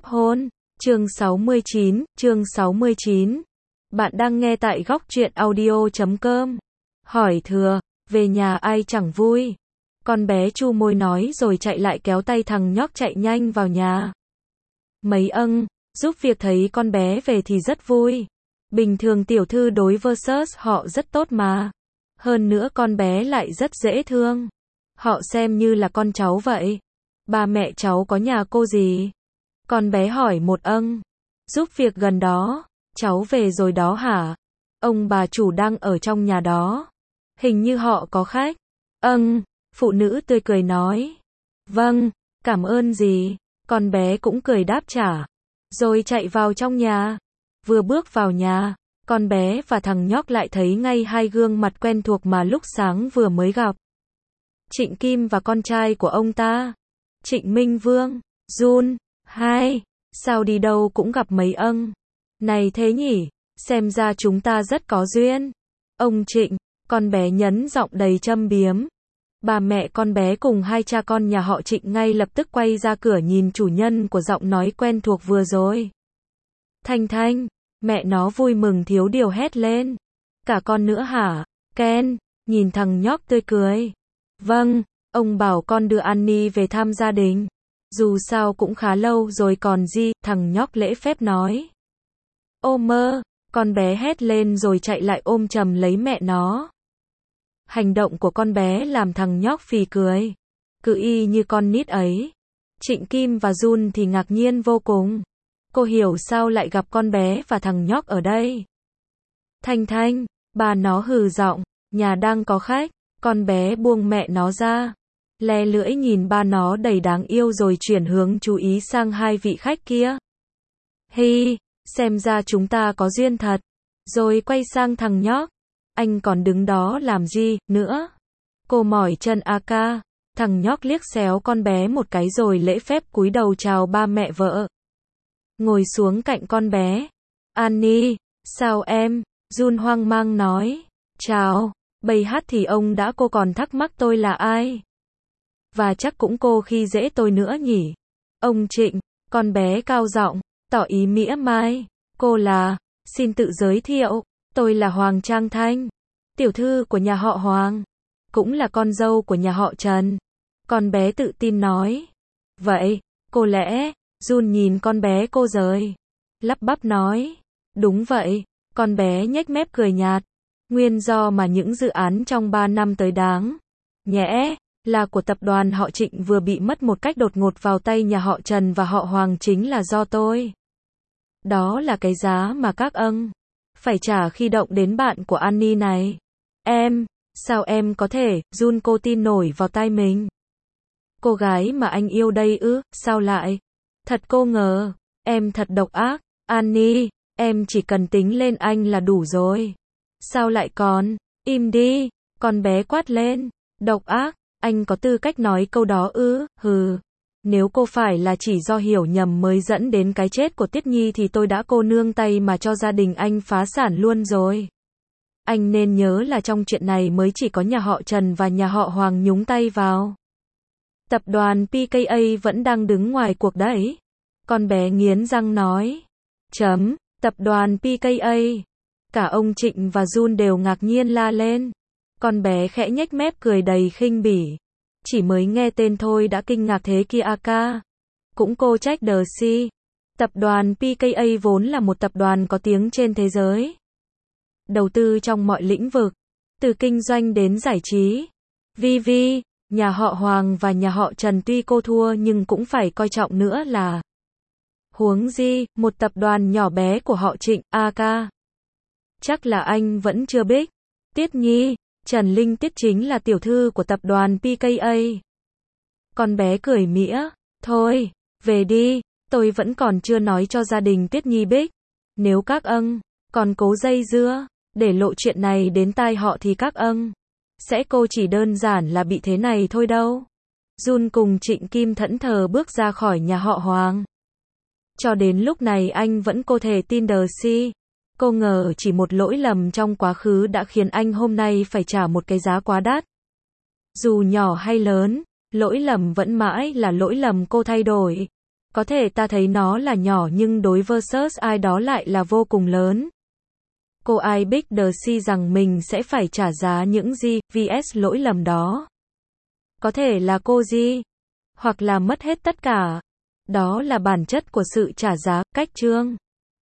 hôn. Chương 69. Bạn đang nghe tại góc truyện audio.com. Hỏi thừa, về nhà ai chẳng vui. Con bé chu môi nói rồi chạy lại kéo tay thằng nhóc chạy nhanh vào nhà. Mấy giúp việc thấy con bé về thì rất vui. Bình thường tiểu thư đối versus họ rất tốt mà. Hơn nữa con bé lại rất dễ thương. Họ xem như là con cháu vậy. Ba mẹ cháu có nhà cô gì? Con bé hỏi một giúp việc gần đó. Cháu về rồi đó hả? Ông bà chủ đang ở trong nhà đó. Hình như họ có khách. Phụ nữ tươi cười nói. Vâng, cảm ơn gì? Con bé cũng cười đáp trả. Rồi chạy vào trong nhà. Vừa bước vào nhà, con bé và thằng nhóc lại thấy ngay hai gương mặt quen thuộc mà lúc sáng vừa mới gặp. Trịnh Kim và con trai của ông ta. Trịnh Minh Vương, Jun, hai. Sao đi đâu cũng gặp mấy này thế nhỉ? Xem ra chúng ta rất có duyên. Ông Trịnh, con bé nhấn giọng đầy châm biếm. Bà mẹ con bé cùng hai cha con nhà họ Trịnh ngay lập tức quay ra cửa nhìn chủ nhân của giọng nói quen thuộc vừa rồi. Thanh, mẹ nó vui mừng thiếu điều hét lên. Cả con nữa hả? Ken, nhìn thằng nhóc tươi cười. Vâng, ông bảo con đưa Annie về thăm gia đình. Dù sao cũng khá lâu rồi còn gì, thằng nhóc lễ phép nói. Ô mơ, con bé hét lên rồi chạy lại ôm chầm lấy mẹ nó. Hành động của con bé làm thằng nhóc phì cười. Cứ y như con nít ấy. Trịnh Kim và Jun thì ngạc nhiên vô cùng. Cô hiểu sao lại gặp con bé và thằng nhóc ở đây. Thanh, bà nó hừ giọng, nhà đang có khách. Con bé buông mẹ nó ra. Le lưỡi nhìn ba nó đầy đáng yêu rồi chuyển hướng chú ý sang hai vị khách kia. Hi, xem ra chúng ta có duyên thật. Rồi quay sang thằng nhóc. Anh còn đứng đó làm gì nữa? Cô mỏi chân ca. Thằng nhóc liếc xéo con bé một cái rồi lễ phép cúi đầu chào ba mẹ vợ. Ngồi xuống cạnh con bé. Annie, sao em? Jun hoang mang nói. Chào, bầy hát thì ông đã, cô còn thắc mắc tôi là ai? Và chắc cũng cô khi dễ tôi nữa nhỉ? Ông Trịnh, con bé cao giọng, tỏ ý mỉa mai. Cô là, xin tự giới thiệu, tôi là Hoàng Trang Thanh, tiểu thư của nhà họ Hoàng, cũng là con dâu của nhà họ Trần. Con bé tự tin nói. Vậy, cô lẽ, Jun nhìn con bé cô rồi. Lắp bắp nói. Đúng vậy, con bé nhếch mép cười nhạt. Nguyên do mà những dự án trong 3 năm tới đáng nhẽ là của tập đoàn họ Trịnh vừa bị mất một cách đột ngột vào tay nhà họ Trần và họ Hoàng chính là do tôi. Đó là cái giá mà các phải trả khi động đến bạn của Annie này. Em, sao em có thể? Jun cô tin nổi vào tai mình. Cô gái mà anh yêu đây ư? Sao lại? Thật cô ngờ, em thật độc ác. Annie, em chỉ cần tính lên anh là đủ rồi. Sao lại còn? Im đi, con bé quát lên. Độc ác, anh có tư cách nói câu đó ư? Hừ. Nếu cô phải là chỉ do hiểu nhầm mới dẫn đến cái chết của Tiết Nhi thì tôi đã cô nương tay mà cho gia đình anh phá sản luôn rồi. Anh nên nhớ là trong chuyện này mới chỉ có nhà họ Trần và nhà họ Hoàng nhúng tay vào. Tập đoàn PKA vẫn đang đứng ngoài cuộc đấy. Con bé nghiến răng nói. Tập đoàn PKA. Cả ông Trịnh và Jun đều ngạc nhiên la lên. Con bé khẽ nhếch mép cười đầy khinh bỉ. Chỉ mới nghe tên thôi đã kinh ngạc thế kia ca. Cũng cô trách đờ si. Tập đoàn PKA vốn là một tập đoàn có tiếng trên thế giới. Đầu tư trong mọi lĩnh vực. Từ kinh doanh đến giải trí. Nhà họ Hoàng và nhà họ Trần tuy cô thua nhưng cũng phải coi trọng nữa là. Huống gì, một tập đoàn nhỏ bé của họ Trịnh, ca. Chắc là anh vẫn chưa biết. Tiết Nhi, Trần Linh Tiết chính là tiểu thư của tập đoàn PKA. Con bé cười mỉa. Thôi, về đi, tôi vẫn còn chưa nói cho gia đình Tiết Nhi biết. Nếu các còn cố dây dưa, để lộ chuyện này đến tai họ thì các sẽ cô chỉ đơn giản là bị thế này thôi đâu. Jun cùng Trịnh Kim thẫn thờ bước ra khỏi nhà họ Hoàng. Cho đến lúc này anh vẫn có thể tin đờ si. Cô ngờ chỉ một lỗi lầm trong quá khứ đã khiến anh hôm nay phải trả một cái giá quá đắt. Dù nhỏ hay lớn, lỗi lầm vẫn mãi là lỗi lầm, cô thay đổi. Có thể ta thấy nó là nhỏ nhưng đối versus ai đó lại là vô cùng lớn. Cô ai Big The Si rằng mình sẽ phải trả giá những gì, vs lỗi lầm đó. Có thể là cô gì? Hoặc là mất hết tất cả. Đó là bản chất của sự trả giá, cách chương.